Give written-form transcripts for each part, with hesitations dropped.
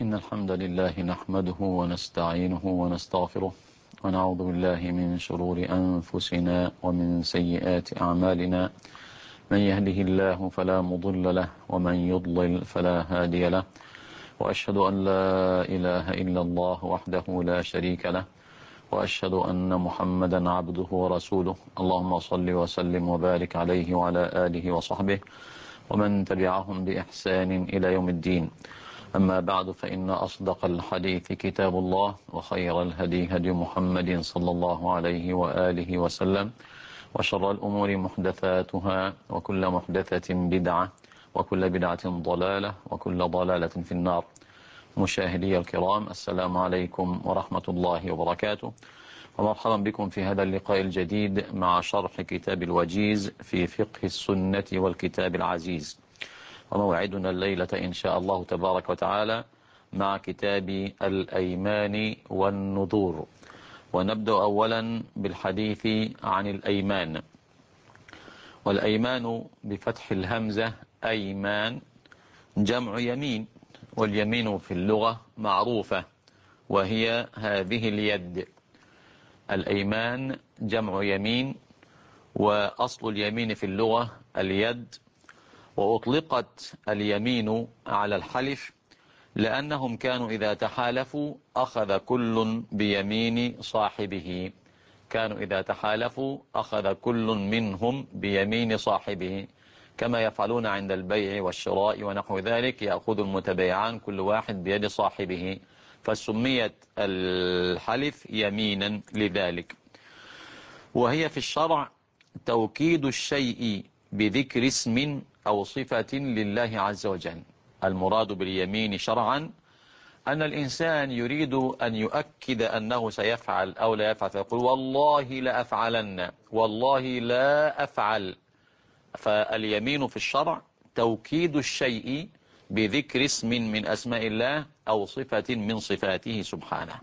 إن الحمد لله نحمده ونستعينه ونستغفره ونعوذ بالله من شرور أنفسنا ومن سيئات أعمالنا. من يهده الله فلا مضل له ومن يضلل فلا هادي له، وأشهد أن لا إله إلا الله وحده لا شريك له، وأشهد أن محمدا عبده ورسوله. اللهم صل وسلم وبارك عليه وعلى آله وصحبه ومن تبعهم بإحسان إلى يوم الدين. أما بعد، فإن أصدق الحديث كتاب الله، وخير الهدي هدي محمد صلى الله عليه وآله وسلم، وشر الأمور محدثاتها، وكل محدثة بدعة، وكل بدعة ضلالة، وكل ضلالة في النار. مشاهدي الكرام، السلام عليكم ورحمة الله وبركاته، ومرحبا بكم في هذا اللقاء الجديد مع شرح كتاب الوجيز في فقه السنة والكتاب العزيز. وموعدنا الليلة إن شاء الله تبارك وتعالى مع كتاب الأيمان والنذور. ونبدأ أولا بالحديث عن الأيمان. والأيمان بفتح الهمزة أيمان جمع يمين، واليمين في اللغة معروفة وهي هذه اليد. الأيمان جمع يمين، وأصل اليمين في اللغة اليد، وأطلقت اليمين على الحلف لأنهم كانوا إذا تحالفوا أخذ كل بيمين صاحبه. كانوا إذا تحالفوا أخذ كل منهم بيمين صاحبه، كما يفعلون عند البيع والشراء ونحو ذلك، يأخذ المتبايعان كل واحد بيد صاحبه، فسميت الحلف يمينا لذلك. وهي في الشرع توكيد الشيء بذكر اسم أو صفة لله عز وجل. المراد باليمين شرعا أن الإنسان يريد أن يؤكد أنه سيفعل أو لا يفعل، فيقول والله لا أفعلن، والله لا أفعل. فاليمين في الشرع توكيد الشيء بذكر اسم من أسماء الله أو صفة من صفاته سبحانه.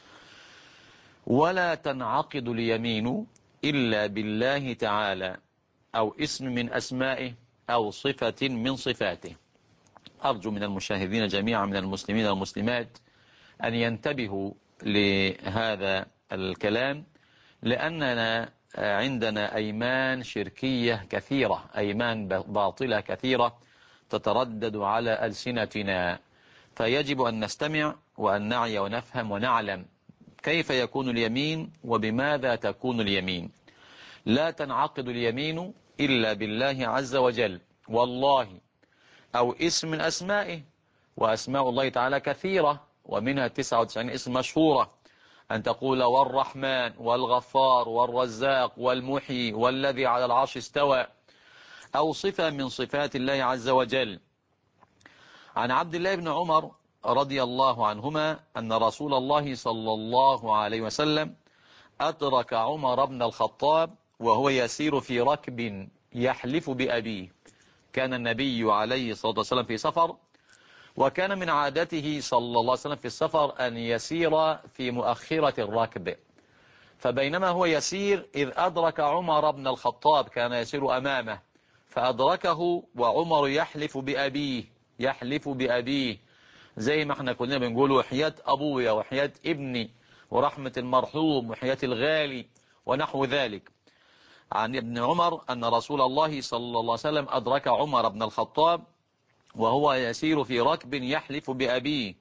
ولا تنعقد اليمين إلا بالله تعالى أو اسم من أسمائه أو صفة من صفاته. أرجو من المشاهدين جميعا من المسلمين والمسلمات أن ينتبهوا لهذا الكلام، لأننا عندنا أيمان شركية كثيرة، أيمان باطلة كثيرة تتردد على ألسنتنا، فيجب أن نستمع وأن نعي ونفهم ونعلم كيف يكون اليمين وبماذا تكون اليمين. لا تنعقد اليمين إلا بالله عز وجل، والله، أو اسم من أسمائه، وأسماء الله تعالى كثيرة ومنها 99 اسم مشهورة، أن تقول والرحمن والغفار والرزاق والمحيي والذي على العرش استوى، أو صفة من صفات الله عز وجل. عن عبد الله بن عمر رضي الله عنهما أن رسول الله صلى الله عليه وسلم أدرك عمر بن الخطاب وهو يسير في ركب يحلف بأبيه. كان النبي عليه الصلاة والسلام في سفر، وكان من عادته صلى الله عليه وسلم في السفر أن يسير في مؤخرة الركب. فبينما هو يسير إذ أدرك عمر بن الخطاب، كان يسير أمامه فأدركه وعمر يحلف بأبيه، يحلف بأبيه زي ما احنا كلنا بنقول وحياة أبويا وحياة ابني ورحمة المرحوم وحياة الغالي ونحو ذلك. عن ابن عمر أن رسول الله صلى الله عليه وسلم أدرك عمر بن الخطاب وهو يسير في ركب يحلف بأبيه،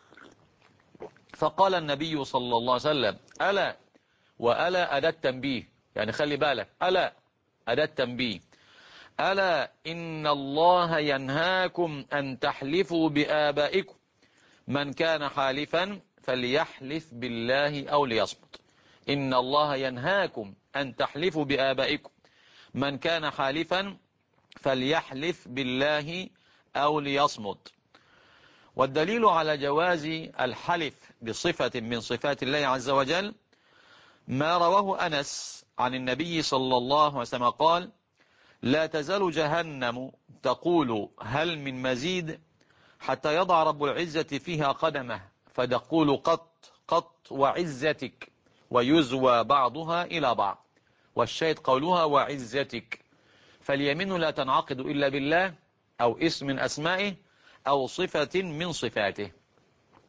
فقال النبي صلى الله عليه وسلم ألا، وألا أداة تنبيه، يعني خلي بالك، ألا أداة تنبيه، ألا إن الله ينهاكم أن تحلفوا بآبائكم، من كان حالفا فليحلف بالله أو ليصمت. إن الله ينهاكم أن تحلفوا بآبائكم، من كان حالفا فليحلف بالله أو ليصمت. والدليل على جواز الحلف بصفة من صفات الله عز وجل ما رواه أنس عن النبي صلى الله عليه وسلم قال لا تزال جهنم تقول هل من مزيد حتى يضع رب العزة فيها قدمه فتقول قط قط وعزتك، ويزوى بعضها إلى بعض، والشاهد قولها وعزتك. فاليمين لا تنعقد إلا بالله أو اسم من أسمائه أو صفة من صفاته.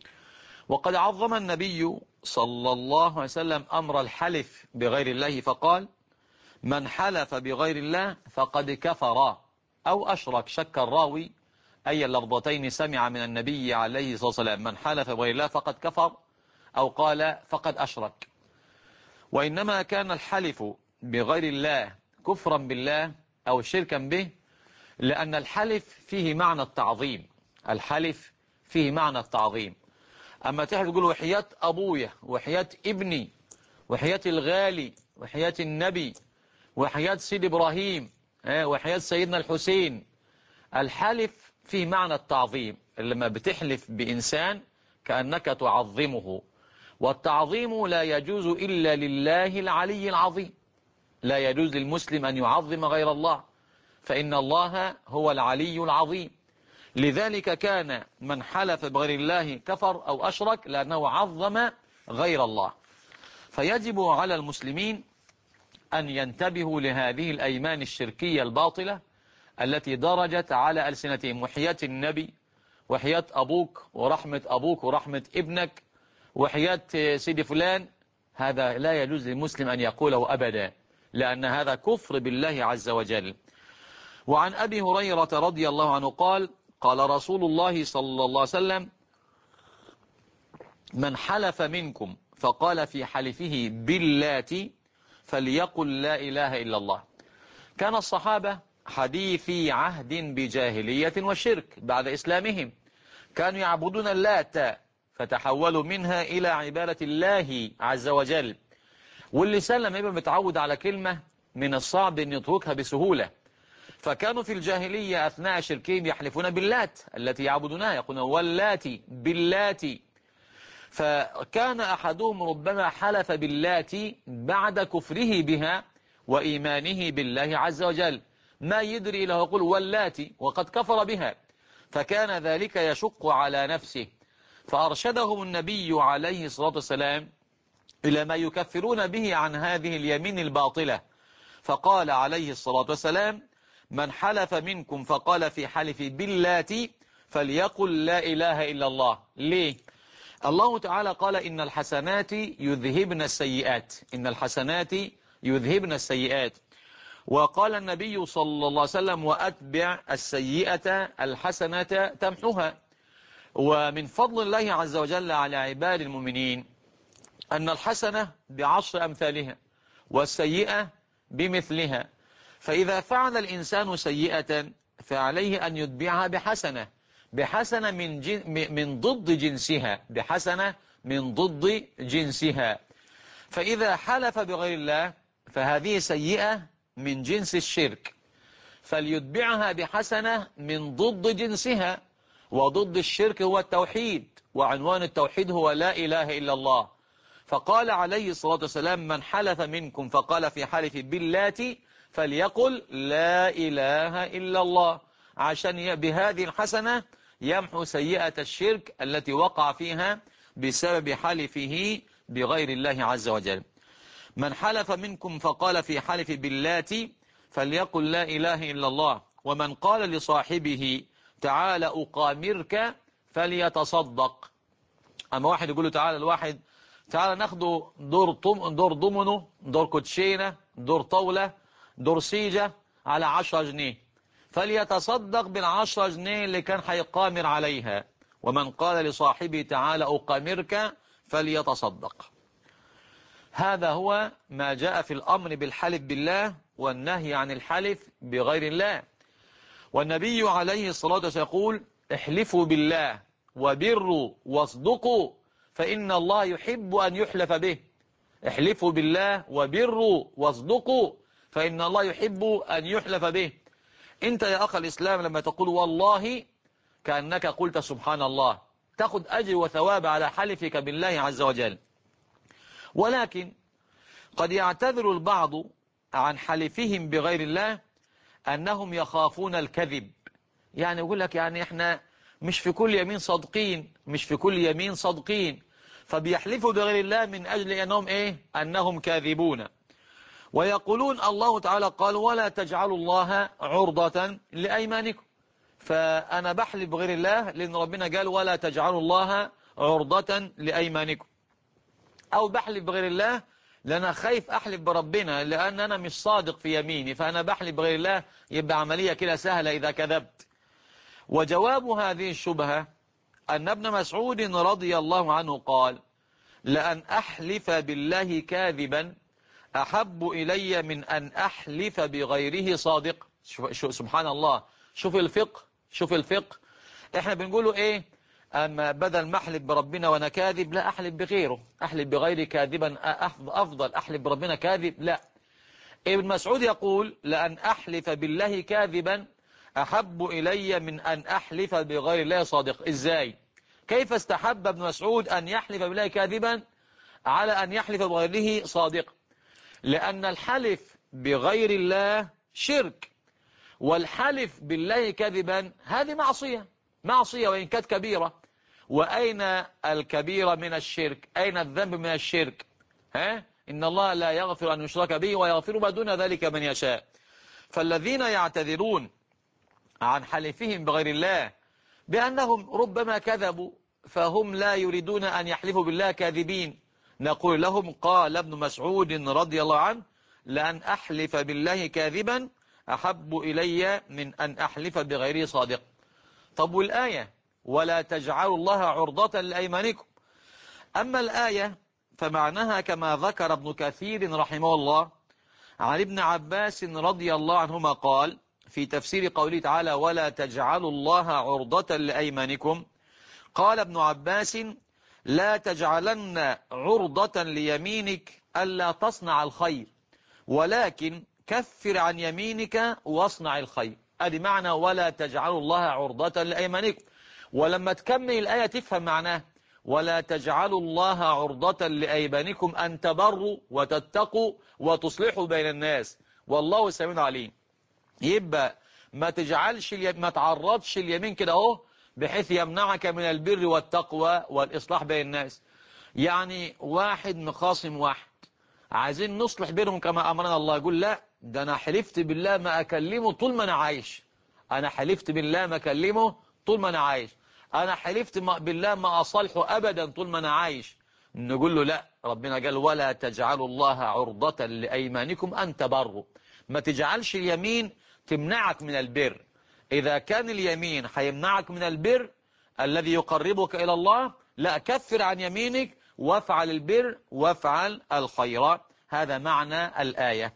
وقد عظم النبي صلى الله عليه وسلم أمر الحلف بغير الله فقال: من حلف بغير الله فقد كفر أو أشرك. شك الراوي أي اللفظتين سمع من النبي عليه الصلاة والسلام: من حلف بغير الله فقد كفر، أو قال فقد أشرك. وإنما كان الحلف بغير الله كفرا بالله أو شركا به، لأن الحلف فيه معنى التعظيم. الحلف فيه معنى التعظيم. أما تحلف تقول وحياة أبويا، وحياة ابني، وحياة الغالي، وحياة النبي، وحياة سيد إبراهيم، وحياة سيدنا الحسين. الحلف فيه معنى التعظيم. لما بتحلف بإنسان كأنك تعظمه، والتعظيم لا يجوز إلا لله العلي العظيم. لا يجوز للمسلم أن يعظم غير الله، فإن الله هو العلي العظيم. لذلك كان من حلف بغير الله كفر أو أشرك، لأنه عظم غير الله. فيجب على المسلمين أن ينتبهوا لهذه الأيمان الشركية الباطلة التي درجت على ألسنتهم: وحياة النبي، وحياة أبوك، ورحمة أبوك ورحمة ابنك، وحياة سيدي فلان. هذا لا يجوز للمسلم أن يقوله أبدا، لأن هذا كفر بالله عز وجل. وعن أبي هريرة رضي الله عنه قال: قال رسول الله صلى الله عليه وسلم: من حلف منكم فقال في حلفه باللات فليقل لا إله إلا الله. كان الصحابة حديثي عهد بجاهلية وشرك بعد إسلامهم، كانوا يعبدون اللات فتحولوا منها إلى عبادة الله عز وجل. واللسان لما يبقى متعود على كلمة من الصعب أن يتركها بسهولة، فكانوا في الجاهلية أثناء شركهم يحلفون باللات التي يعبدونها، يقولون واللاتي باللاتي. فكان أحدهم ربما حلف باللاتي بعد كفره بها وإيمانه بالله عز وجل، ما يدري له يقول واللاتي وقد كفر بها، فكان ذلك يشق على نفسه. فأرشدهم النبي عليه الصلاة والسلام إلى ما يكفرون به عن هذه اليمين الباطلة، فقال عليه الصلاة والسلام: من حلف منكم فقال في حلف باللات فليقل لا إله إلا الله. ليه؟ الله تعالى قال: إن الحسنات يذهبن السيئات، إن الحسنات يذهبن السيئات. وقال النبي صلى الله عليه وسلم: وأتبع السيئة الحسنة تمحها. ومن فضل الله عز وجل على عباد المؤمنين أن الحسنة ب10 أمثالها والسيئة بمثلها. فإذا فعل الإنسان سيئة فعليه أن يتبعها بحسنة، بحسنة من ضد جنسها، بحسنة من ضد جنسها. فإذا حلف بغير الله فهذه سيئة من جنس الشرك، فليتبعها بحسنة من ضد جنسها. وضد الشرك هو التوحيد، وعنوان التوحيد هو لا إله إلا الله. فقال عليه الصلاة والسلام: من حلف منكم فقال في حلف باللات فليقل لا إله إلا الله، عشان بهذه الحسنة يمحو سيئة الشرك التي وقع فيها بسبب حلفه بغير الله عز وجل. من حلف منكم فقال في حلف باللات فليقل لا إله إلا الله. ومن قال لصاحبه تعال أقامرك فليتصدق. أما واحد يقول له تعال، الواحد تعال ناخده دور ضمنه، دور كوتشينة، دور طاولة، دور سيجة على 10 جنيه، فليتصدق بال10 جنيه اللي كان هيقامر عليها. ومن قال لصاحبه تعال أقامرك فليتصدق. هذا هو ما جاء في الأمر بالحلف بالله والنهي عن الحلف بغير الله. والنبي عليه الصلاة والسلام يقول: احلفوا بالله وبروا واصدقوا فإن الله يحب أن يحلف به. احلفوا بالله وبروا واصدقوا فإن الله يحب أن يحلف به. انت يا أخ الإسلام لما تقول والله كأنك قلت سبحان الله، تأخذ أجر وثواب على حلفك بالله عز وجل. ولكن قد يعتذر البعض عن حلفهم بغير الله أنهم يخافون الكذب. يعني يقول لك يعني احنا مش في كل يمين صادقين، مش في كل يمين صادقين، فبيحلفوا بغير الله من أجل أنهم أنهم كاذبون. ويقولون الله تعالى قال: ولا تجعلوا الله عرضة لأيمانكم. فأنا بحلف بغير الله لأن ربنا قال: ولا تجعلوا الله عرضة لأيمانكم. أو بحلف بغير الله لأن أنا خايف أحلف بربنا لأن أنا مش صادق في يميني، فأنا بحلف بغير الله، يبقى عملية كده سهلة إذا كذبت. وجواب هذه الشبهة أن ابن مسعود رضي الله عنه قال: لأن أحلف بالله كاذبا أحب إلي من أن أحلف بغيره صادق. سبحان الله، شوف الفقه، شوف الفقه. احنا بنقوله ايه؟ اما بدل ما احلف بربنا وانا كاذب، لا احلف بغيره، احلف بغيري كاذبا افضل، احلف بربنا كاذب لا. ابن مسعود يقول: لأن أحلف بالله كاذبا أحب إلي من أن أحلف بغير الله صادق. إزاي؟ كيف استحب ابن مسعود أن يحلف بالله كاذبا على أن يحلف بغيره صادق؟ لأن الحلف بغير الله شرك، والحلف بالله كذبا هذه معصية، معصية وإن كانت كبيرة. وأين الكبيرة من الشرك؟ أين الذنب من الشرك؟ إن الله لا يغفر أن يشرك به ويغفر ما دون ذلك من يشاء. فالذين يعتذرون عن حلفهم بغير الله بأنهم ربما كذبوا، فهم لا يريدون أن يحلفوا بالله كاذبين، نقول لهم: قال ابن مسعود رضي الله عنه: لأن أحلف بالله كاذبا أحب إلي من أن أحلف بغيره صادق. طب والآية: ولا تجعلوا الله عرضة لأيمانكم. أما الآية فمعناها كما ذكر ابن كثير رحمه الله عن ابن عباس رضي الله عنهما قال في تفسير قوله تعالى: ولا تجعلوا الله عرضة لأيمانكم، قال ابن عباس: لا تجعلن عرضة ليمينك ألا تصنع الخير، ولكن كفر عن يمينك واصنع الخير. ادي معنى ولا تجعلوا الله عرضة لأيمانكم. ولما تكمل الآية تفهم معناه: ولا تجعلوا الله عرضة لأيمانكم أن تبروا وتتقوا وتصلحوا بين الناس والله سميع عليم. يبقى ما تجعلش ما تعرضش اليمين كده اهو بحيث يمنعك من البر والتقوى والإصلاح بين الناس. يعني واحد مخاصم واحد، عايزين نصلح بينهم كما أمرنا الله، يقول: لا ده أنا حلفت بالله ما أكلمه طول ما أنا عايش، أنا حلفت بالله ما أكلمه طول ما أنا عايش، أنا حلفت بالله ما أصالحه أبدا طول ما أنا عايش. نقول له: لا، ربنا قال: ولا تجعلوا الله عرضة لأيمانكم أن تبروا. ما تجعلش اليمين تمنعك من البر. إذا كان اليمين هيمنعك من البر الذي يقربك إلى الله، لا، كفر عن يمينك وافعل البر وافعل الخير. هذا معنى الآية.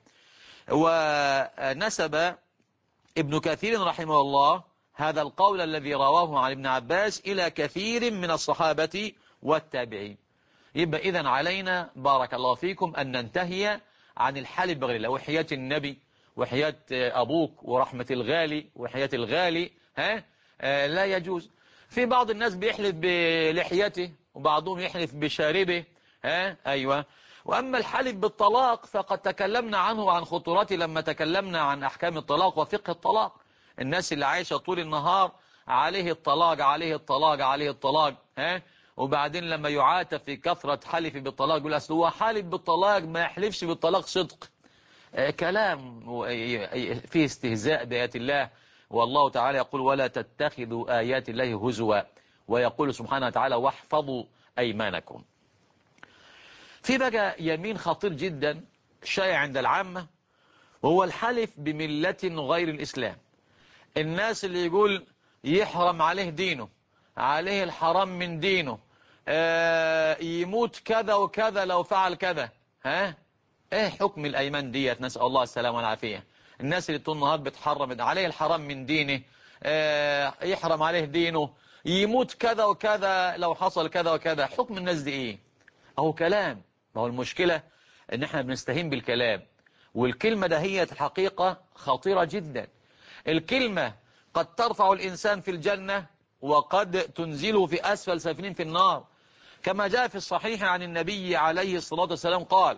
ونسب ابن كثير رحمه الله هذا القول الذي رواه عن ابن عباس إلى كثير من الصحابة والتابعين. يبقى إذن علينا بارك الله فيكم أن ننتهي عن الحلف بغير الله، وحياة النبي وحياة أبوك ورحمة الغالي وحياة الغالي لا يجوز. في بعض الناس بيحلف بلحيته وبعضهم يحلف بشاربه أيوة. وأما الحلف بالطلاق فقد تكلمنا عنه وعن خطورته لما تكلمنا عن أحكام الطلاق وفقه الطلاق. الناس اللي عايشة طول النهار عليه الطلاق عليه الطلاق عليه الطلاق وبعدين لما يعاتب في كثرة حلف بالطلاق يقول: أصل هو حالف بالطلاق ما يحلفش بالطلاق صدق. كلام فيه استهزاء بآيات الله. والله تعالى يقول: ولا تتخذوا آيات الله هزوا، ويقول سبحانه وتعالى: واحفظوا أيمانكم. في بقى يمين خطير جدا شائع عند العامة، وهو الحلف بملة غير الإسلام. الناس اللي يقول يحرم عليه دينه، عليه الحرام من دينه، يموت كذا وكذا لو فعل كذا. ايه حكم الأيمان ديت؟ نسأل الله السلامة والعافية. الناس اللي طول النهار بتحرم عليه الحرام من دينه، يحرم عليه دينه، يموت كذا وكذا لو حصل كذا وكذا. حكم الناس دي ايه؟ اهو كلام. ما هو المشكلة ان احنا بنستهين بالكلام، والكلمة ده هي الحقيقة خطيرة جدا. الكلمة قد ترفع الإنسان في الجنة وقد تنزله في أسفل سافلين في النار، كما جاء في الصحيح عن النبي عليه الصلاة والسلام قال: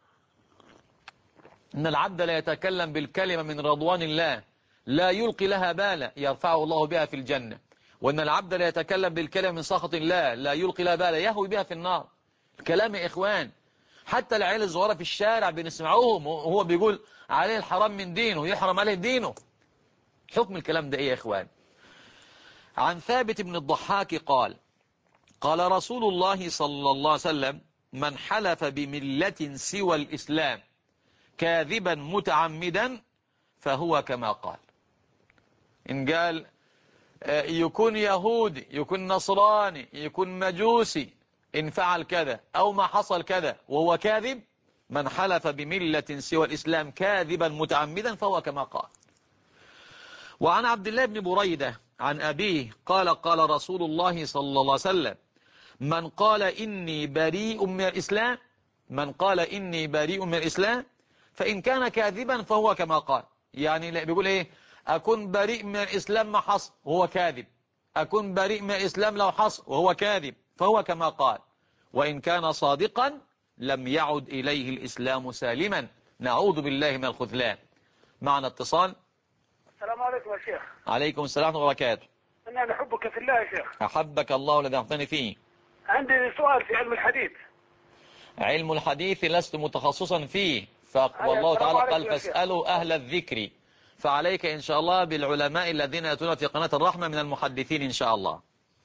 إن العبد لا يتكلم بالكلمة من رضوان الله لا يلقي لها بالا يرفعه الله بها في الجنة، وإن العبد لا يتكلم بالكلمة من سخط الله لا يلقي لها بالا يهوي بها في النار. الكلام يا إخوان، حتى العيال الصغيرة في الشارع بنسمعوهم وهو بيقول عليه الحرام من دينه، يحرم عليه دينه. حكم الكلام ده إيه يا إخوان؟ عن ثابت بن الضحاك قال: قال رسول الله صلى الله عليه وسلم: من حلف بملة سوى الإسلام كاذبا متعمدا فهو كما قال. إن قال يكون يهودي، يكون نصراني، يكون مجوسي، إن فعل كذا أو ما حصل كذا وهو كاذب، من حلف بملة سوى الإسلام كاذبا متعمدا فهو كما قال. وعن عبد الله بن بريدة عن أبيه قال: قال رسول الله صلى الله عليه وسلم: من قال إني بريء من الإسلام، من قال إني بريء من الإسلام فإن كان كاذبا فهو كما قال. يعني بيقول إيه؟ أكون بريء من الإسلام ما حصل وهو كاذب، أكون بريء من الإسلام لو حصل وهو كاذب، فهو كما قال. وإن كان صادقا لم يعد إليه الإسلام سالما، نعوذ بالله من الخذلان. معنا اتصال. السلام عليكم يا شيخ. عليكم السلام ورحمة الله وبركاته. أنا نحبك في الله يا شيخ. أحبك الله الذي أعطاني فيه. عندي سؤال في علم الحديث. علم الحديث لست متخصصا فيه، والله تعالى قال: فاسألوا أهل الذكر. فعليك إن شاء الله بالعلماء الذين يأتون في قناة الرحمة من المحدثين إن شاء الله.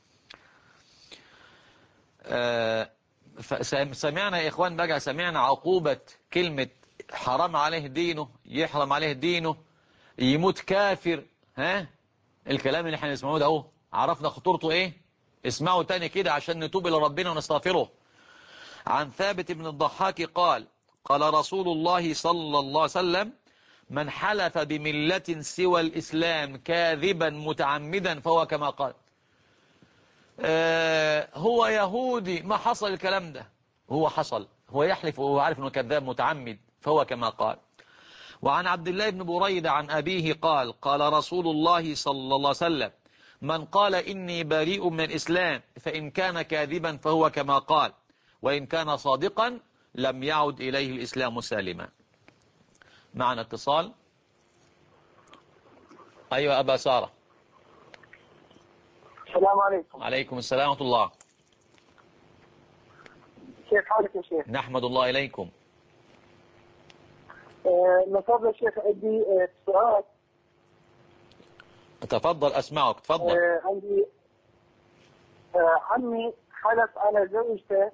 سمعنا يا إخوان بقى، سمعنا عقوبة كلمة حرام عليه دينه، يحرم عليه دينه، يموت كافر. الكلام اللي احنا نسمعه ده اهو، عرفنا خطورته ايه؟ اسمعوا تاني كده عشان نتوب إلى ربنا ونستغفره. عن ثابت بن الضحاك قال: قال رسول الله صلى الله عليه وسلم: من حلف بملة سوى الإسلام كاذبا متعمدا فهو كما قال. هو يهودي، ما حصل الكلام ده، هو حصل، هو يحلف وهو عارف انه كذاب متعمد، فهو كما قال. وعن عبد الله بن بريدة عن أبيه قال: قال رسول الله صلى الله عليه وسلم: من قال إني بريء من الإسلام فإن كان كاذبا فهو كما قال، وإن كان صادقا لم يعد إليه الإسلام سالما. معنا اتصال. أيوة أبا سارة. السلام عليكم. عليكم السلام ورحمة الله. كيف حالك يا شيخ؟ نحمد الله إليكم. من فضل الشيخ عندي سؤال. تفضل أسمعك، تفضل. عندي عمي حلف على زوجته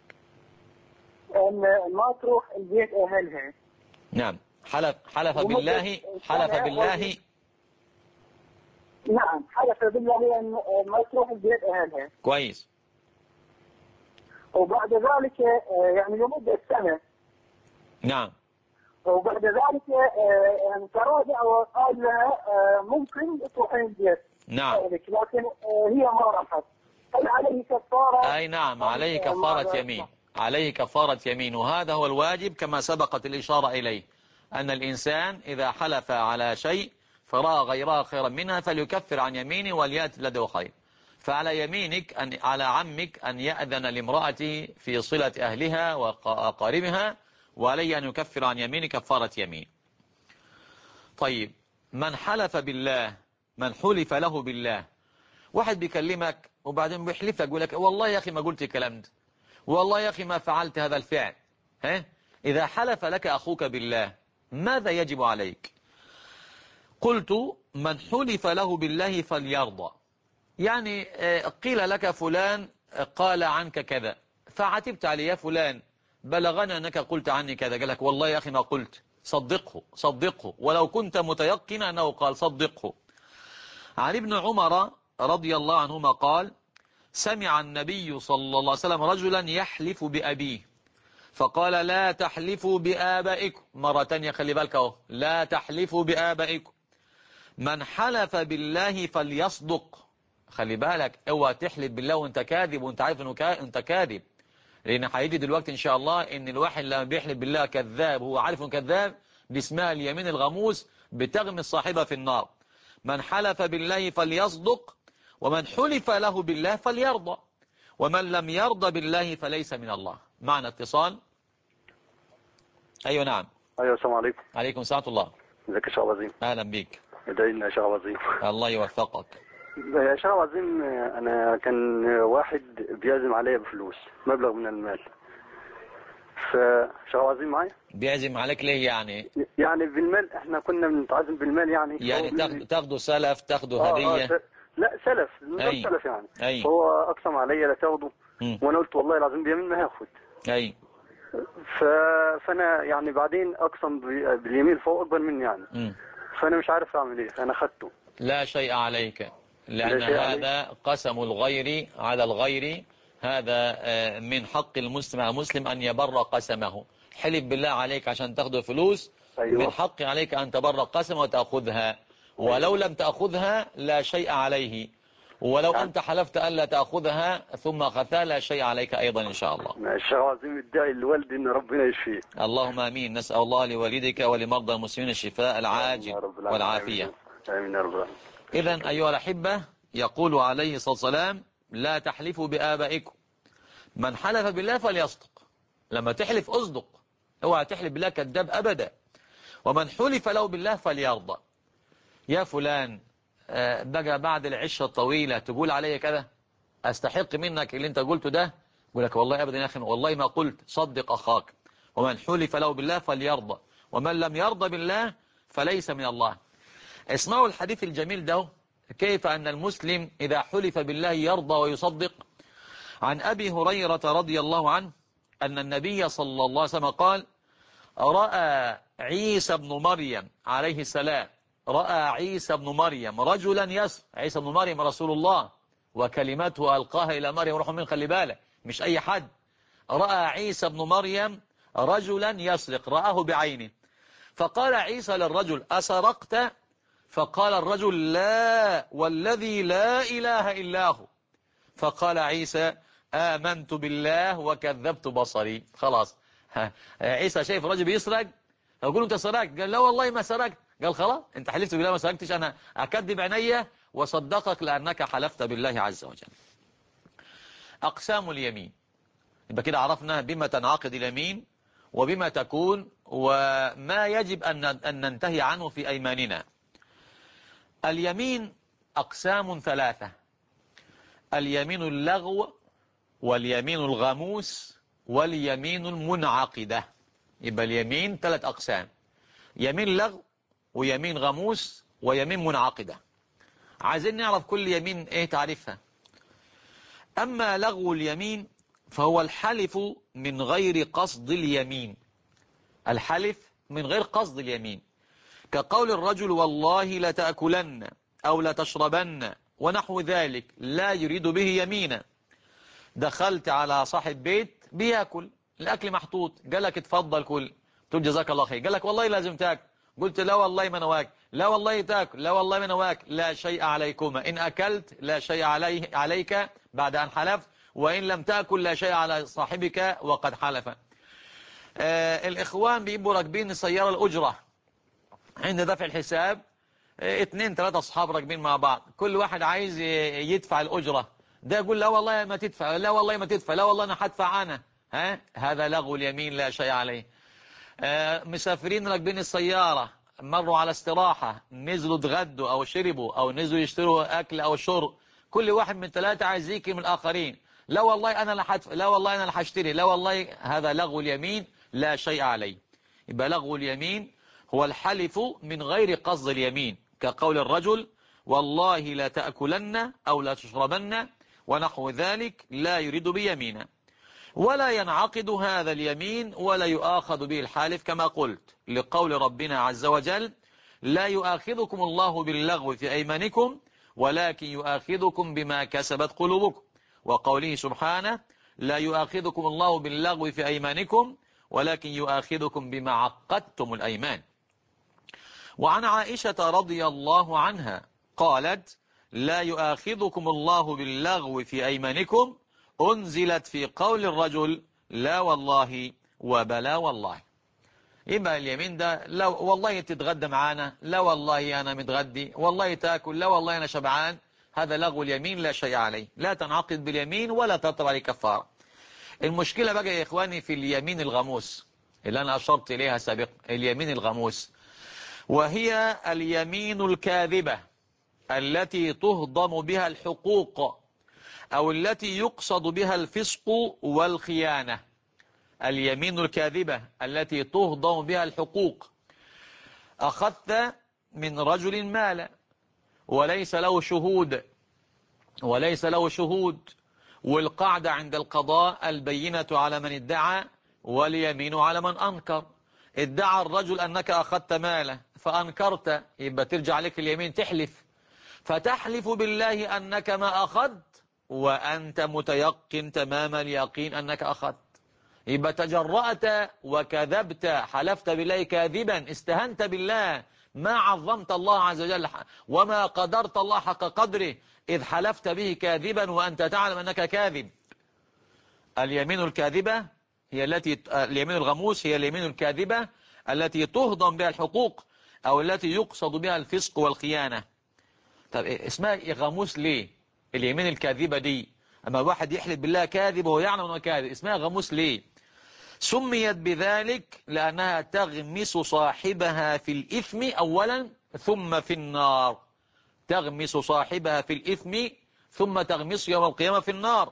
أن ما تروح البيت أهلها. نعم، حلف بالله، حلف بالله. نعم، حلف بالله أن ما تروح البيت أهلها. كويس. وبعد ذلك يعني لمدة سنة. نعم. وبعد ذلك يعني تراجع وقال لها ممكن تروحين البيت. نعم. لكن هي ما راحت. هل عليه كفارة؟ أي نعم، عليه كفارة يمين، عليه كفارة يمين، وهذا هو الواجب كما سبقت الإشارة إليه، أن الإنسان إذا حلف على شيء فرأى غيرها خيرا منها فليكفر عن يمينه وليأتي لديه خير. فعلى يمينك على عمك أن يأذن لامرأته في صلة أهلها وأقاربها، وعليه أن يكفر عن يمينه كفارة يمين. طيب، من حلف بالله، من حلف له بالله، واحد بيكلمك وبعدين بيحلفك يقول لك والله يا أخي ما قلت الكلام ده، والله يا أخي ما فعلت هذا الفعل. إذا حلف لك أخوك بالله ماذا يجب عليك؟ قلت: من حلف له بالله فليرضى. يعني قيل لك فلان قال عنك كذا، فعتبت عليه: يا فلان بلغنا أنك قلت عني كذا. قال لك والله يا أخي ما قلت. صدقه، صدقه، ولو كنت متيقنا أنه قال، صدقه. عن ابن عمر رضي الله عنهما قال: سمع النبي صلى الله عليه وسلم رجلا يحلف بأبيه فقال: لا تحلفوا بآبائكم. مرة تانية خلي بالك اهو، لا تحلفوا بآبائكم. من حلف بالله فليصدق. خلي بالك، اوعى تحلف بالله وانت كاذب وانت عارف انه انت كاذب، لان هيجي دلوقتي ان شاء الله ان الواحد لما بيحلف بالله كذاب هو عارف انه كذاب، دي اسمها اليمين الغموس، بتغمس صاحبها في النار. من حلف بالله فليصدق، ومن حلف له بالله فليرضى، ومن لم يرضى بالله فليس من الله. معنا اتصال. ايوه نعم. ايوه السلام عليكم. عليكم السلام ورحمة الله. ازيك يا شيخ عظيم؟ اهلا بيك. ادعي لنا يا شيخ عظيم. الله يوفقك. يا شيخ عظيم، انا كان واحد بيعزم عليا بفلوس مبلغ من المال، فشيخ عظيم معايا؟ بيعزم عليك ليه يعني؟ يعني بالمال، احنا كنا بنتعزم بالمال يعني تاخدوا سلف، تاخدوا هدية؟ لا سلف، نظام أي. سلف يعني. أي. فهو اقسم عليا لا تاخده، مم. وانا قلت والله العظيم بيمين ما هاخد. أي. فانا يعني بعدين اقسم باليمين فهو اكبر مني يعني. مم. فانا مش عارف اعمل ايه، انا خدته. لا شيء عليك، لأن لا شيء علي. هذا قسم الغير على الغير. هذا من حق المسلم على المسلم أن يبر قسمه. حلف بالله عليك عشان تاخذ فلوس، من ايوه. حق عليك أن تبر قسم وتأخذها. ولو ايوه لم تأخذها لا شيء عليه، ولو يعني أنت حلفت ألا تأخذها ثم أخذتها لا شيء عليك أيضا إن شاء الله. الشيخ العظيم ادعي لوالدي ان ربنا يشفيه. اللهم آمين. نسأل الله لوالدك ولمرضى المسلمين الشفاء آمين يا العاجل رب العالمين. والعافية. امين يا رب العالمين. إذن أيها الأحبة، يقول عليه الصلاة والسلام: لا تحلفوا بآبائكم، من حلف بالله فليصدق. لما تحلف أصدق، اوعى تحلف بالله كذاب أبدا. ومن حلف له بالله فليرضى. يا فلان، بقى بعد العشرة الطويلة تقول علي كذا، أستحق منك اللي أنت قلته ده؟ يقول لك والله أبدا يا أخي، والله ما قلت. صدق أخاك. ومن حلف له بالله فليرضى، ومن لم يرضى بالله فليس من الله. اسمعوا الحديث الجميل ده، كيف أن المسلم إذا حلف بالله يرضى ويصدق. عن أبي هريرة رضي الله عنه أن النبي صلى الله عليه وسلم قال: رأى عيسى بن مريم عليه السلام، رأى عيسى بن مريم رجلا يسرق. عيسى بن مريم رسول الله، وكلمته ألقاها إلى مريم روح من، خلي بالك مش أي حد. رأى عيسى بن مريم رجلا يسرق، رآه بعينه. فقال عيسى للرجل: أسرقت؟ فقال الرجل: لا والذي لا إله إلا هو. فقال عيسى: آمنت بالله وكذبت بصري. خلاص. عيسى شايف الرجل بيسرق، أقول له: أنت سرقت؟ قال: لا والله ما سرقت. قال: خلاص أنت حلفت بالله ما سرقتش، أنا أكذب عيني وصدقك لأنك حلفت بالله عز وجل. أقسام اليمين. يبقى كده عرفنا بما تنعقد اليمين وبما تكون وما يجب أن ننتهي عنه في أيماننا. اليمين أقسام ثلاثة: اليمين اللغو، واليمين الغموس، واليمين المنعقدة. يبقى اليمين ثلاث أقسام: يمين لغو، ويمين غموس، ويمين منعقدة. عايزين نعرف كل يمين ايه تعريفها. أما لغو اليمين فهو الحلف من غير قصد اليمين. الحلف من غير قصد اليمين، كقول الرجل: والله لتأكلن أو لتشربن ونحو ذلك، لا يريد به يمينا. دخلت على صاحب بيت بياكل، الأكل محطوط، قال لك اتفضل كل، تقول جزاك الله خير، قال لك والله لازم تاكل، قلت لا والله ما نواك، لا والله تاكل، لا والله ما نواك، لا شيء عليكما، إن أكلت لا شيء عليك بعد أن حلفت، وإن لم تأكل لا شيء على صاحبك وقد حلف. الإخوان بيبقوا راكبين السيارة الأجرة، عند دفع الحساب 2 3 أصحاب راكبين مع بعض، كل واحد عايز يدفع الأجرة، ده يقول لا والله ما تدفع، لا والله ما تدفع، لا والله أنا هدفع أنا. هذا لغو اليمين لا شيء عليه. مسافرين راكبين السيارة، مروا على استراحة، نزلوا اتغدوا أو شربوا أو نزلوا يشتروا أكل أو شرب، كل واحد من 3 عايز يكرم الآخرين، لا والله أنا لا هدفع، لا والله أنا لا هشتري، لا والله. هذا لغو اليمين لا شيء عليه. يبقى لغو اليمين هو الحلف من غير قصد اليمين، كقول الرجل: والله لا تأكلن أو لا تشربن ونحو ذلك، لا يريد بيمينا. ولا ينعقد هذا اليمين ولا يؤاخذ به الحالف، كما قلت لقول ربنا عز وجل: لا يؤاخذكم الله باللغو في أيمانكم ولكن يؤاخذكم بما كسبت قلوبكم. وقوله سبحانه: لا يؤاخذكم الله باللغو في أيمانكم ولكن يؤاخذكم بما عقدتم الأيمان. وعن عائشة رضي الله عنها قالت: لا يؤاخذكم الله باللغو في أيمانكم أنزلت في قول الرجل: لا والله وبلا والله. يبقى اليمين ده: لا والله تتغدى معانا، لا والله أنا متغدي، والله تأكل، لا والله أنا شبعان. هذا لغو اليمين لا شيء عليه، لا تنعقد باليمين ولا تطلع عليه كفارة. المشكلة بقى يا إخواني في اليمين الغموس اللي أنا أشرت إليها سابقا. اليمين الغموس وهي اليمين الكاذبة التي تهضم بها الحقوق أو التي يقصد بها الفسق والخيانة. اليمين الكاذبة التي تهضم بها الحقوق: أخذت من رجل مالا وليس له شهود، وليس له شهود. والقاعدة عند القضاء البينة على من ادعى واليمين على من أنكر. ادعى الرجل أنك أخذت ماله فأنكرت، يبقى ترجع لك اليمين تحلف، فتحلف بالله أنك ما أخذت وأنت متيقن تمام اليقين أنك أخذت. يبقى تجرأت وكذبت، حلفت بالله كاذبا، استهنت بالله، ما عظمت الله عز وجل وما قدرت الله حق قدره إذ حلفت به كاذبا وأنت تعلم أنك كاذب. اليمين الكاذبة هي اليمين الغموس هي اليمين الكاذبة التي تهضم بها الحقوق أو التي يقصد بها الفسق والخيانة. طب اسمها غموس ليه اليمين الكاذبة دي؟ أما واحد يحلف بالله كاذب وهو يعلم أنه كاذب، اسمها غموس ليه؟ سميت بذلك لأنها تغمس صاحبها في الإثم أولا ثم في النار. تغمس صاحبها في الإثم ثم تغمس يوم القيامة في النار.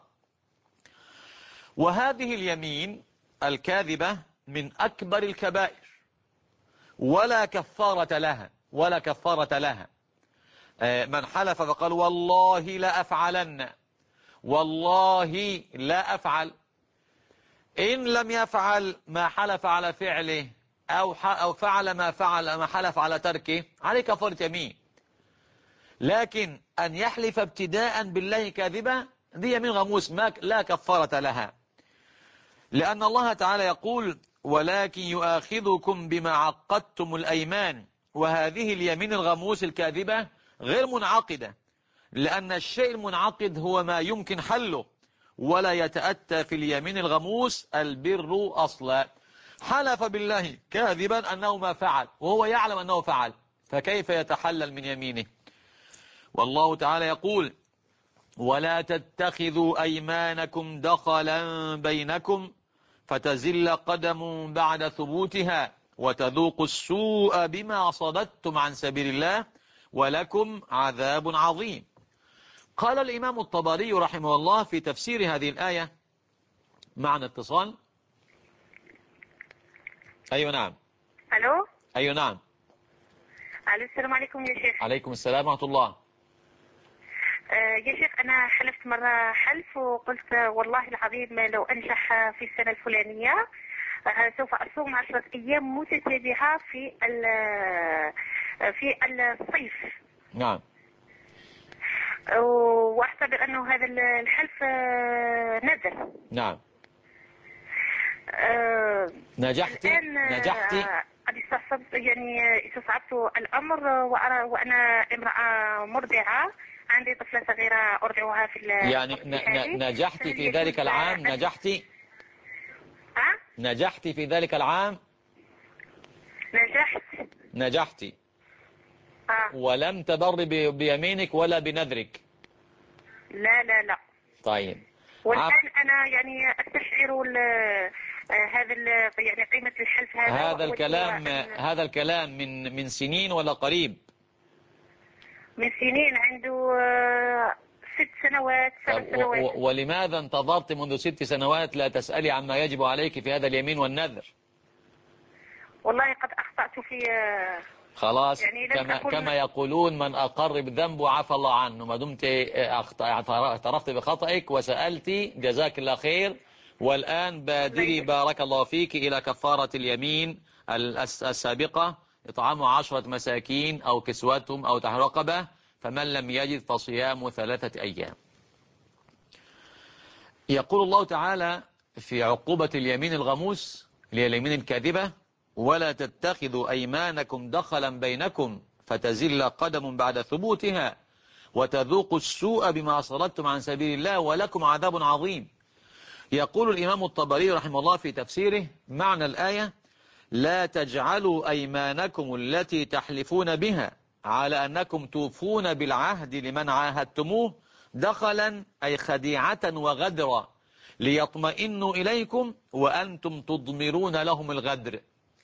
وهذه اليمين الكاذبة من أكبر الكبائر ولا كفارة لها، ولا كفارة لها. من حلف فقال والله لا أفعلن، والله لا أفعل، إن لم يفعل ما حلف على فعله أو فعل ما حلف على تركه، عليه كفارة يمين. لكن أن يحلف ابتداء بالله كاذبا دي يمين غموس لا كفارة لها، لأن الله تعالى يقول ولكن يؤاخذكم بما عقدتم الأيمان. وهذه اليمين الغموس الكاذبة غير منعقدة، لأن الشيء المنعقد هو ما يمكن حله، ولا يتأتى في اليمين الغموس البر أصلا. حلف بالله كاذبا أنه ما فعل وهو يعلم أنه فعل، فكيف يتحلل من يمينه؟ والله تعالى يقول ولا تتخذوا أيمانكم دخلا بينكم فتزل قدم بعد ثبوتها وتذوقوا السوء بما صددتم عن سبيل الله ولكم عذاب عظيم. قال الإمام الطبري رحمه الله في تفسير هذه الآية معنى اتصال. أيوة نعم. ألو. أيوة نعم. السلام عليكم يا شيخ. عليكم السلام ورحمة الله. يا شيخ أنا حلفت مرة حلف وقلت والله العظيم لو أنجح في السنة الفلانية سوف أصوم 10 أيام متتابعة في الصيف. نعم. واعتبر أنه هذا الحلف نذر. نعم. نجحتي. قد استصعبت الأمر وأنا امرأة مرضعة، عندي طفلة صغيرة أرضعها في يعني نجحتي في ذلك العام؟ نجحتي في ذلك العام؟ نجحتي. ولم تضر بيمينك ولا بنذرك؟ لا. طيب. والآن أنا يعني أستشعر هذا يعني قيمة الحلف هذا الكلام من سنين ولا قريب؟ من سنين، عنده 6 سنوات 7 سنوات. ولماذا انتظرت منذ 6 سنوات لا تسألي عما يجب عليك في هذا اليمين والنذر؟ والله قد أخطأت في خلاص يعني كما يقولون من أقر بذنب عفى الله عنه. ما دمت اعترفت بخطئك وسألت جزاك الله خير، والآن بادري بارك الله فيك إلى كفارة اليمين السابقة، إطعام 10 مساكين أو كسوتهم أو تحرير رقبة، فمن لم يجد فصيام 3 أيام. يقول الله تعالى في عقوبة اليمين الغموس اللي هي اليمين الكاذبة ولا تتخذوا أيمانكم دخلا بينكم فتزل قدم بعد ثبوتها وتذوقوا السوء بما صددتم عن سبيل الله ولكم عذاب عظيم. يقول الإمام الطبري رحمه الله في تفسيره معنى الآية لا تجعلوا أيمانكم التي تحلفون بها على أنكم توفون بالعهد لمن عاهدتموه دخلا أي خديعة وغدرا ليطمئنوا إليكم وأنتم تضمرون لهم الغدر.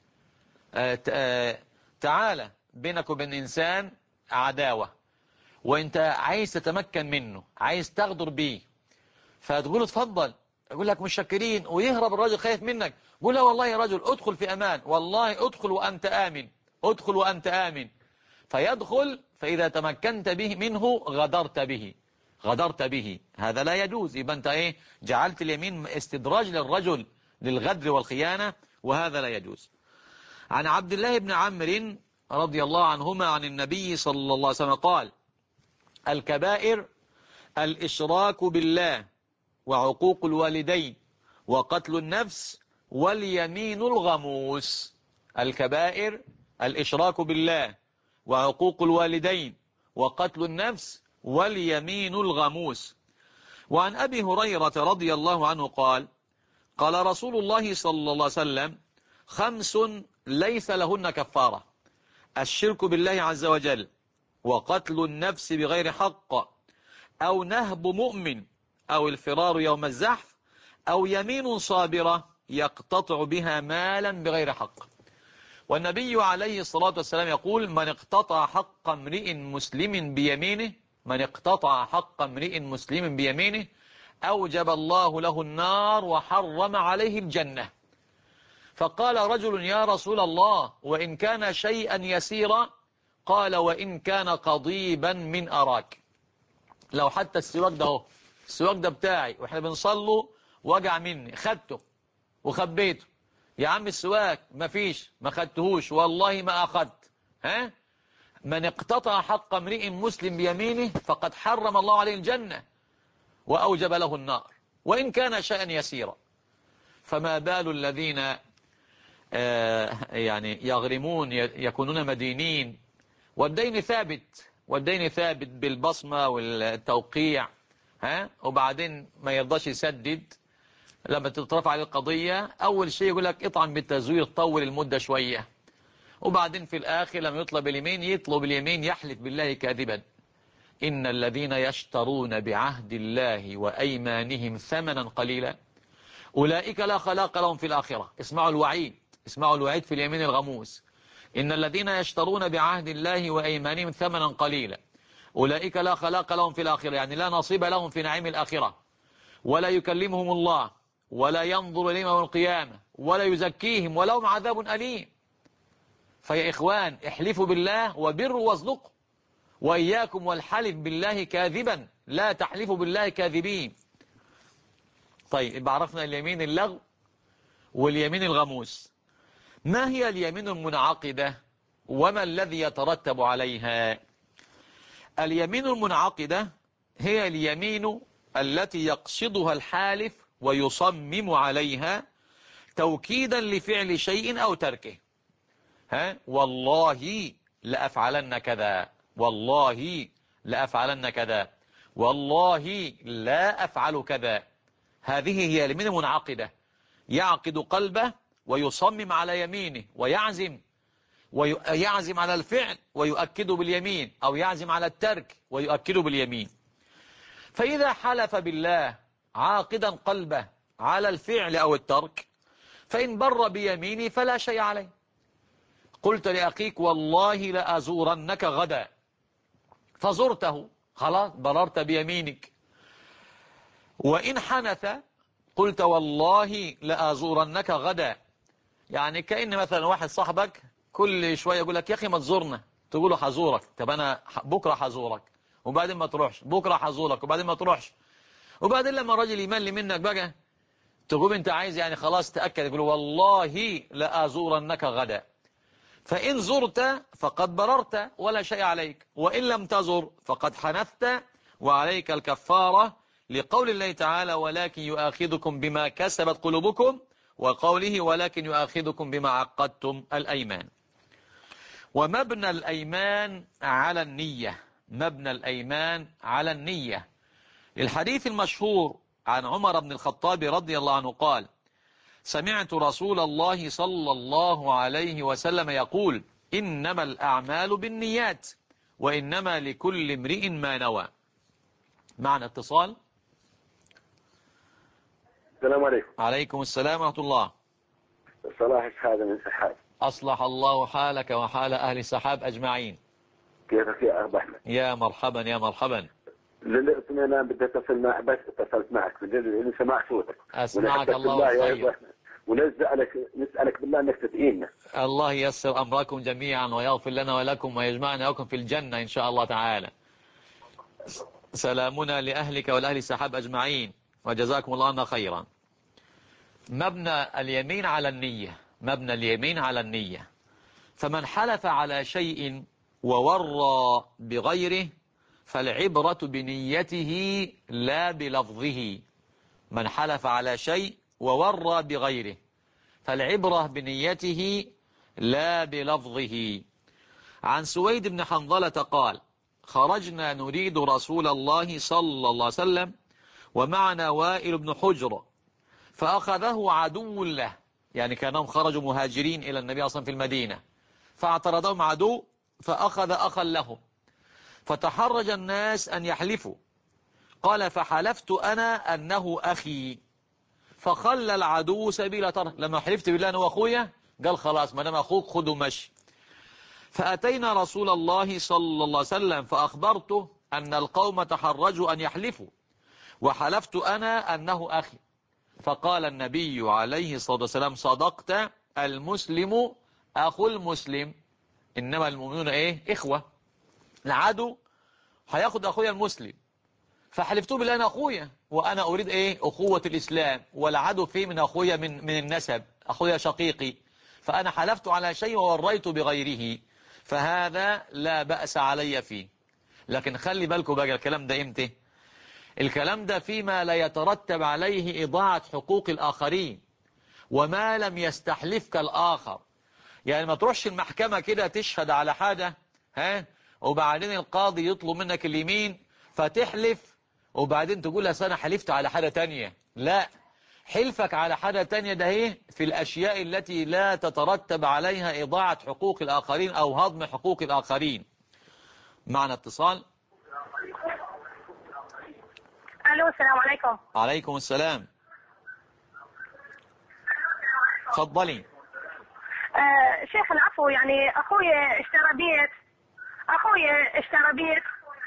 تعالى بينك وبين إنسان عداوة وانت عايز تتمكن منه، عايز تغدر بيه، فتقول اتفضل، يقول لك مش شاكرين، ويهرب الراجل خايف منك، قول له والله يا رجل ادخل في أمان، والله ادخل وأنت آمن، ادخل وأنت آمن، فيدخل، فإذا تمكنت به منه غدرت به، غدرت به، هذا لا يجوز. يبقى أنت إيه؟ جعلت اليمين استدراج للرجل للغدر والخيانة، وهذا لا يجوز. عن عبد الله بن عمرو رضي الله عنهما عن النبي صلى الله عليه وسلم قال: الكبائر الإشراك بالله وعقوق الوالدين وقتل النفس واليمين الغموس. الكبائر الإشراك بالله وعقوق الوالدين وقتل النفس واليمين الغموس. وعن أبي هريرة رضي الله عنه قال: قال رسول الله صلى الله عليه وسلم: 5 ليس لهن كفارة: الشرك بالله عز وجل، وقتل النفس بغير حق، أو نهب مؤمن، أو الفرار يوم الزحف، أو يمين صابرة يقتطع بها مالا بغير حق. والنبي عليه الصلاة والسلام يقول: من اقتطع حق امرئ مسلم بيمينه، من اقتطع حق امرئ مسلم بيمينه أوجب الله له النار وحرم عليه الجنة. فقال رجل: يا رسول الله، وإن كان شيئا يسيرا؟ قال: وإن كان قضيبا من أراك. لو حتى السواك ده اهو، السواك ده بتاعي واحنا بنصلوا وجع مني، خدته وخبيته. يا عم السواك مفيش، ما خدتهوش، والله ما أخدت. ها؟ من اقتطع حق امرئ مسلم بيمينه فقد حرم الله عليه الجنة وأوجب له النار، وإن كان شيئا يسيرا. فما بال الذين يعني يغرمون، يكونون مدينين، والدين ثابت بالبصمة والتوقيع، ها؟ وبعدين ما يرضاش يسدد. لما تترفع عليه القضية أول شيء يقول لك اطعن بالتزوير، طول المدة شوية، وبعدين في الآخر لما يطلب اليمين يحلف بالله كاذبا. إن الذين يشترون بعهد الله وأيمانهم ثمنا قليلا أولئك لا خلاق لهم في الآخرة. اسمعوا الوعيد في اليمين الغموس: إن الذين يشترون بعهد الله وأيمانهم ثمنا قليلا أولئك لا خلاق لهم في الآخرة، يعني لا نصيب لهم في نعيم الآخرة، ولا يكلمهم الله، ولا ينظر إليهم يوم القيامة، ولا يزكيهم، ولهم عذاب أليم. فيا إخوان، احلفوا بالله وبروا واصدقوا، وإياكم والحلف بالله كاذبا، لا تحلفوا بالله كاذبين. طيب، عرفنا اليمين اللغو واليمين الغموس. ما هي اليمين المنعقدة وما الذي يترتب عليها؟ اليمين المنعقدة هي اليمين التي يقصدها الحالف ويصمم عليها توكيدا لفعل شيء أو تركه. والله لأفعلن كذا، والله لأفعلن كذا، والله لا أفعل كذا. هذه هي اليمين المنعقدة. يعقد قلبه ويصمم على يمينه، ويعزم على الفعل ويؤكده باليمين، أو يعزم على الترك ويؤكده باليمين. فإذا حلف بالله عاقدا قلبه على الفعل أو الترك، فإن بر بيمينه فلا شيء عليه. قلت لأخيك: والله لأزورنك غدا، فزرته، خلاص بررت بيمينك. وإن حنث قلت: والله لأزورنك غدا، يعني كأن مثلا واحد صاحبك كل شوية يقول لك: يا أخي ما تزورنا، تقول له: حزورك. طب أنا بكرة حزورك، وبعدين ما تروحش، بكرة حزورك، وبعدين ما تروحش، وبعدين لما الراجل يمل منك بقى تقوم انت عايز يعني خلاص تأكد، يقول: والله لأزورنك غدا. فإن زرت فقد بررت ولا شيء عليك، وإن لم تزر فقد حنثت وعليك الكفارة، لقول الله تعالى: ولكن يؤاخذكم بما كسبت قلوبكم، وقوله: ولكن يؤاخذكم بما عقدتم الأيمان. ومبنى الأيمان على النية، مبنى الأيمان على النية. الحديث المشهور عن عمر بن الخطاب رضي الله عنه قال: سمعت رسول الله صلى الله عليه وسلم يقول: إنما الأعمال بالنيات وإنما لكل امرئ ما نوى. معنا اتصال. السلام عليكم. عليكم السلام ورحمة الله. صلاح هذا من سحاب. أصلح الله حالك وحال أهل السحاب أجمعين. كيفك يا أخ أحمد؟ يا مرحبا يا مرحبا. أنا بدي أتصل معك، بس اتصلت معك لأني سمعت صوتك. أسمعك الله خير. ونسألك بالله أنك تدعينا. الله ييسر أمركم جميعا ويغفر لنا ولكم ويجمعنا وكم في الجنة إن شاء الله تعالى. سلامنا لأهلك ولأهل السحاب أجمعين، وجزاكم الله عنا خيرا. مبنى اليمين على النية، مبنى اليمين على النية. فمن حلف على شيء وورى بغيره فالعبرة بنيته لا بلفظه. من حلف على شيء وورى بغيره فالعبرة بنيته لا بلفظه. عن سويد بن حنظلة قال: خرجنا نريد رسول الله صلى الله عليه وسلم ومعنا وائل بن حجر فأخذه عدو له، يعني كانهم خرجوا مهاجرين إلى النبي أصلا في المدينة، فاعترضهم عدو فأخذ أخا لهم، فتحرج الناس أن يحلفوا. قال: فحلفت أنا أنه أخي، فخلى العدو سبيل طرح. لما حلفت بالله أنه أخويا قال خلاص ما دام أخوك خذوا مشي. فأتينا رسول الله صلى الله عليه وسلم فأخبرته أن القوم تحرجوا أن يحلفوا، وحلفت أنا أنه أخي. فقال النبي عليه الصلاة والسلام: صدقت، المسلم أخو المسلم، إنما المؤمنون إخوة. العدو هياخد أخويا المسلم، فحلفت بالله أنا أخويا وأنا أريد أخوة الإسلام، والعدو فيه من أخويا من النسب، أخويا شقيقي، فأنا حلفت على شيء ووريت بغيره، فهذا لا بأس علي فيه. لكن خلي بالكم بقى الكلام ده إمتى؟ الكلام ده فيما لا يترتب عليه إضاعة حقوق الآخرين وما لم يستحلفك الآخر. يعني ما تروحش المحكمة كده تشهد على حاجة وبعدين القاضي يطلب منك اليمين فتحلف وبعدين تقول له أنا حلفت على حاجة تانية. لا، حلفك على حاجة تانية ده في الأشياء التي لا تترتب عليها إضاعة حقوق الآخرين أو هضم حقوق الآخرين. معنا اتصال. الو، السلام عليكم. عليكم السلام. تفضلي. شيخ العفو، يعني اخوي اشترى بيت.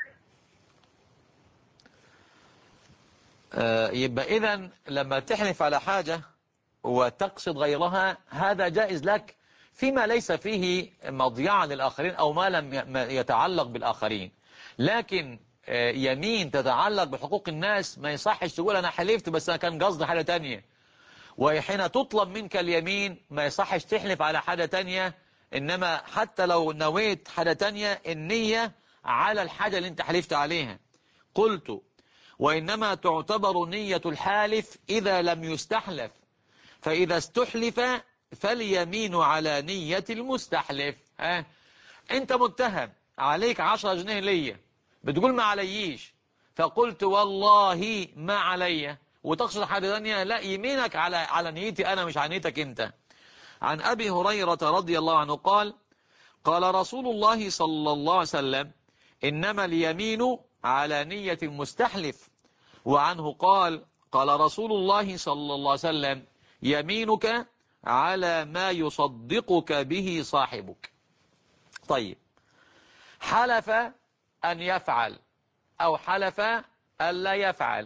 يبقى إذن لما تحلف على حاجة وتقصد غيرها هذا جائز لك فيما ليس فيه مضيعة للآخرين أو ما لم يتعلق بالآخرين. لكن يمين تتعلق بحقوق الناس ما يصحش تقول أنا حلفت بس أنا كان قصدي حاجة تانية. وحين تطلب منك اليمين ما يصحش تحلف على حاجة تانية، إنما حتى لو نويت حاجة تانية النية على الحاجة اللي انت حلفت عليها. قلت: وإنما تعتبر نية الحالف إذا لم يستحلف، فإذا استحلف فاليمين على نية المستحلف. انت متهم عليك 10 جنيه ليا، بتقول ما عليش، فقلت والله ما علي وتقصد حاجة ثانية، لا، يمينك على نيتي أنا مش على نيتك أنت. عن أبي هريرة رضي الله عنه قال: قال رسول الله صلى الله عليه وسلم: إنما اليمين على نية المستحلف. وعنه قال: قال رسول الله صلى الله عليه وسلم: يمينك على ما يصدقك به صاحبك. طيب، حلف أن يفعل أو حلف أن لا يفعل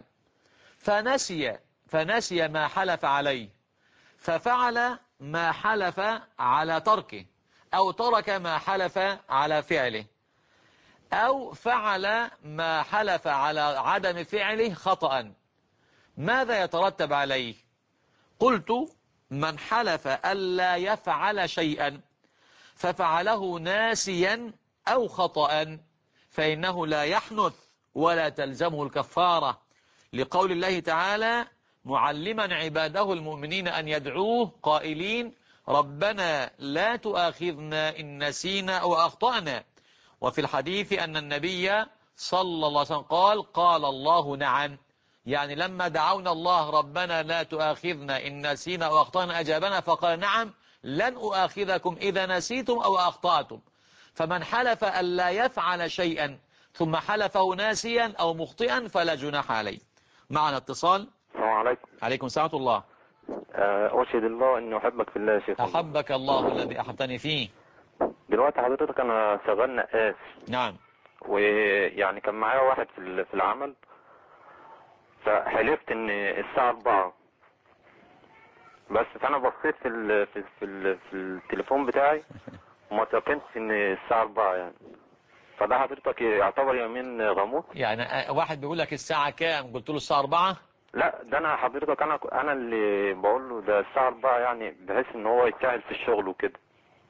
فنسي ما حلف عليه، ففعل ما حلف على تركه، أو ترك ما حلف على فعله، أو فعل ما حلف على عدم فعله خطأ، ماذا يترتب عليه؟ قلت: من حلف ألا يفعل شيئا ففعله ناسيا أو خطأ فإنه لا يحنث ولا تلزمه الكفارة، لقول الله تعالى معلما عباده المؤمنين أن يدعوه قائلين: ربنا لا تؤاخذنا إن نسينا أو أخطأنا. وفي الحديث أن النبي صلى الله عليه وسلم قال: قال الله نعم، يعني لما دعونا الله ربنا لا تؤاخذنا إن نسينا أو أخطأنا أجابنا فقال: نعم لن أؤاخذكم إذا نسيتم أو أخطأتم. فمن حلف ألا يفعل شيئا ثم حلفه ناسيا أو مخطئا فلا جناح عليه. معنا اتصال. السلام عليكم. عليكم السلام ورحمة الله. أشهد الله إني أحبك في الله يا شيخ. أحبك الله الذي أحبتني فيه. دلوقتي حضرتك أنا شغال نقاش. نعم. ويعني كان معايا واحد في العمل، فحلفت إن الساعة 4، بس فأنا بصيت في التليفون بتاعي وما تيقنتش إن الساعة 4 يعني. فده حضرتك يعتبر يمين غموض؟ يعني واحد بيقول لك الساعة كام، قلت له الساعة 4. لا ده انا حضرتك انا اللي بقول له ده الساعه 4 يعني بحيث ان هو يسهل في الشغل وكده.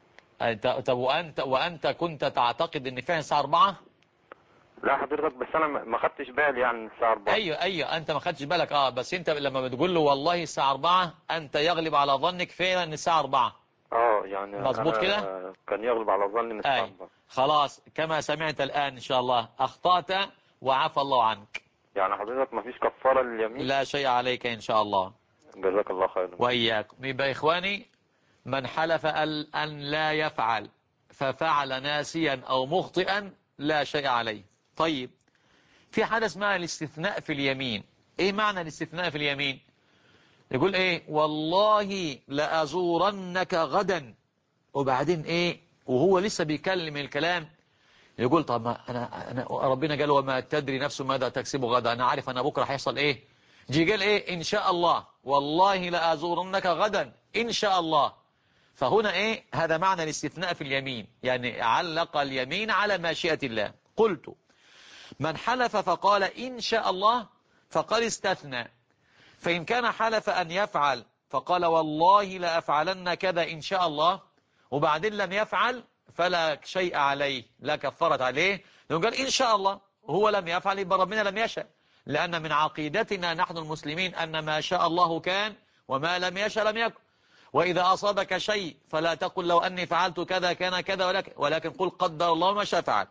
طب وانت كنت تعتقد ان فعلا الساعة 4؟ لا حضرتك بس انا ما خدتش بالي يعني الساعه 4. ايوه انت ما خدتش بالك. بس انت لما بتقول له والله الساعة 4 انت يغلب على ظنك فعلا ان الساعة 4. يعني مظبوط كده. كان يغلب على ظني ان الساعه 4. خلاص كما سمعت الآن إن شاء الله أخطأت وعفى الله عنك. يعني حضرتك ما فيش كفاره لليمين؟ لا شيء عليك إن شاء الله. جزاك الله خيرا. وإياكم. يبقى إخواني، من حلف أن لا يفعل ففعل ناسيا أو مخطئا لا شيء عليه. طيب، في حاجة اسمها الاستثناء في اليمين. إيه معنى الاستثناء في اليمين؟ يقول إيه؟ والله لأزورنك غدا، وبعدين إيه وهو لسه بيكلم الكلام يقول طب ما أنا ربنا قال وما تدري نفس ماذا تكسب غدا، أنا عارف أنا بكرة هيحصل إيه. جي قال إيه؟ إن شاء الله، والله لأزورنك غدا إن شاء الله. فهنا إيه؟ هذا معنى الاستثناء في اليمين، يعني علق اليمين على ماشيئة الله. قلت من حلف فقال إن شاء الله فقد استثنى. فإن كان حلف أن يفعل فقال والله لأفعلن كذا إن شاء الله، وبعدين لم يفعل فلا شيء عليه، لا كفرت عليه، لأنه قال إن شاء الله، هو لم يفعل يبقى ربنا لم يشاء. لأن من عقيدتنا نحن المسلمين أن ما شاء الله كان وما لم يشاء لم يكن. وإذا أصابك شيء فلا تقل لو أني فعلت كذا كان كذا، ولكن قل قدر الله ما شاء فعل.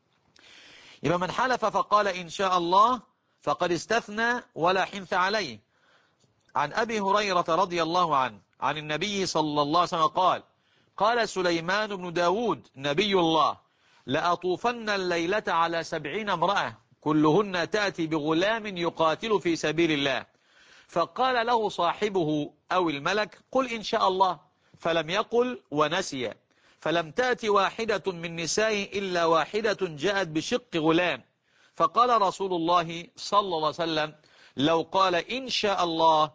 يبقى من حلف فقال إن شاء الله فقد استثنى ولا حنث عليه. عن أبي هريرة رضي الله عنه عن النبي صلى الله عليه وسلم قال قال سليمان بن داود نبي الله لأطوفن الليلة على 70 امرأة كلهن تأتي بغلام يقاتل في سبيل الله. فقال له صاحبه أو الملك قل إن شاء الله، فلم يقل ونسي. فلم تأتي واحدة من نسائه إلا واحدة جاءت بشق غلام. فقال رسول الله صلى الله عليه وسلم لو قال إن شاء الله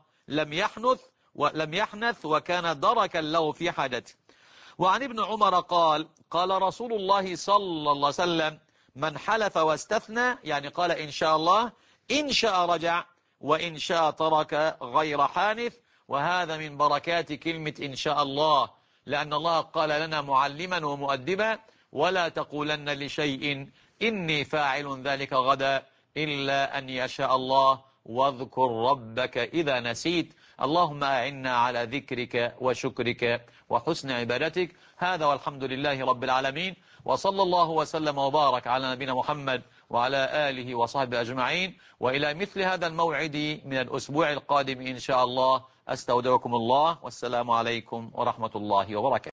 لم يحنث وكان دركا له في حاجته. وعن ابن عمر قال قال رسول الله صلى الله عليه وسلم من حلف واستثنى، يعني قال إن شاء الله، إن شاء رجع وإن شاء ترك غير حانث. وهذا من بركات كلمة إن شاء الله، لأن الله قال لنا معلما ومؤدبا ولا تقولن لشيء إني فاعل ذلك غدا إلا أن يشاء الله واذكر ربك إذا نسيت. اللهم أعنا على ذكرك وشكرك وحسن عبادتك. هذا والحمد لله رب العالمين، وصلى الله وسلم وبارك على نبينا محمد وعلى آله وصحبه أجمعين. وإلى مثل هذا الموعد من الأسبوع القادم إن شاء الله أستودعكم الله، والسلام عليكم ورحمة الله وبركاته.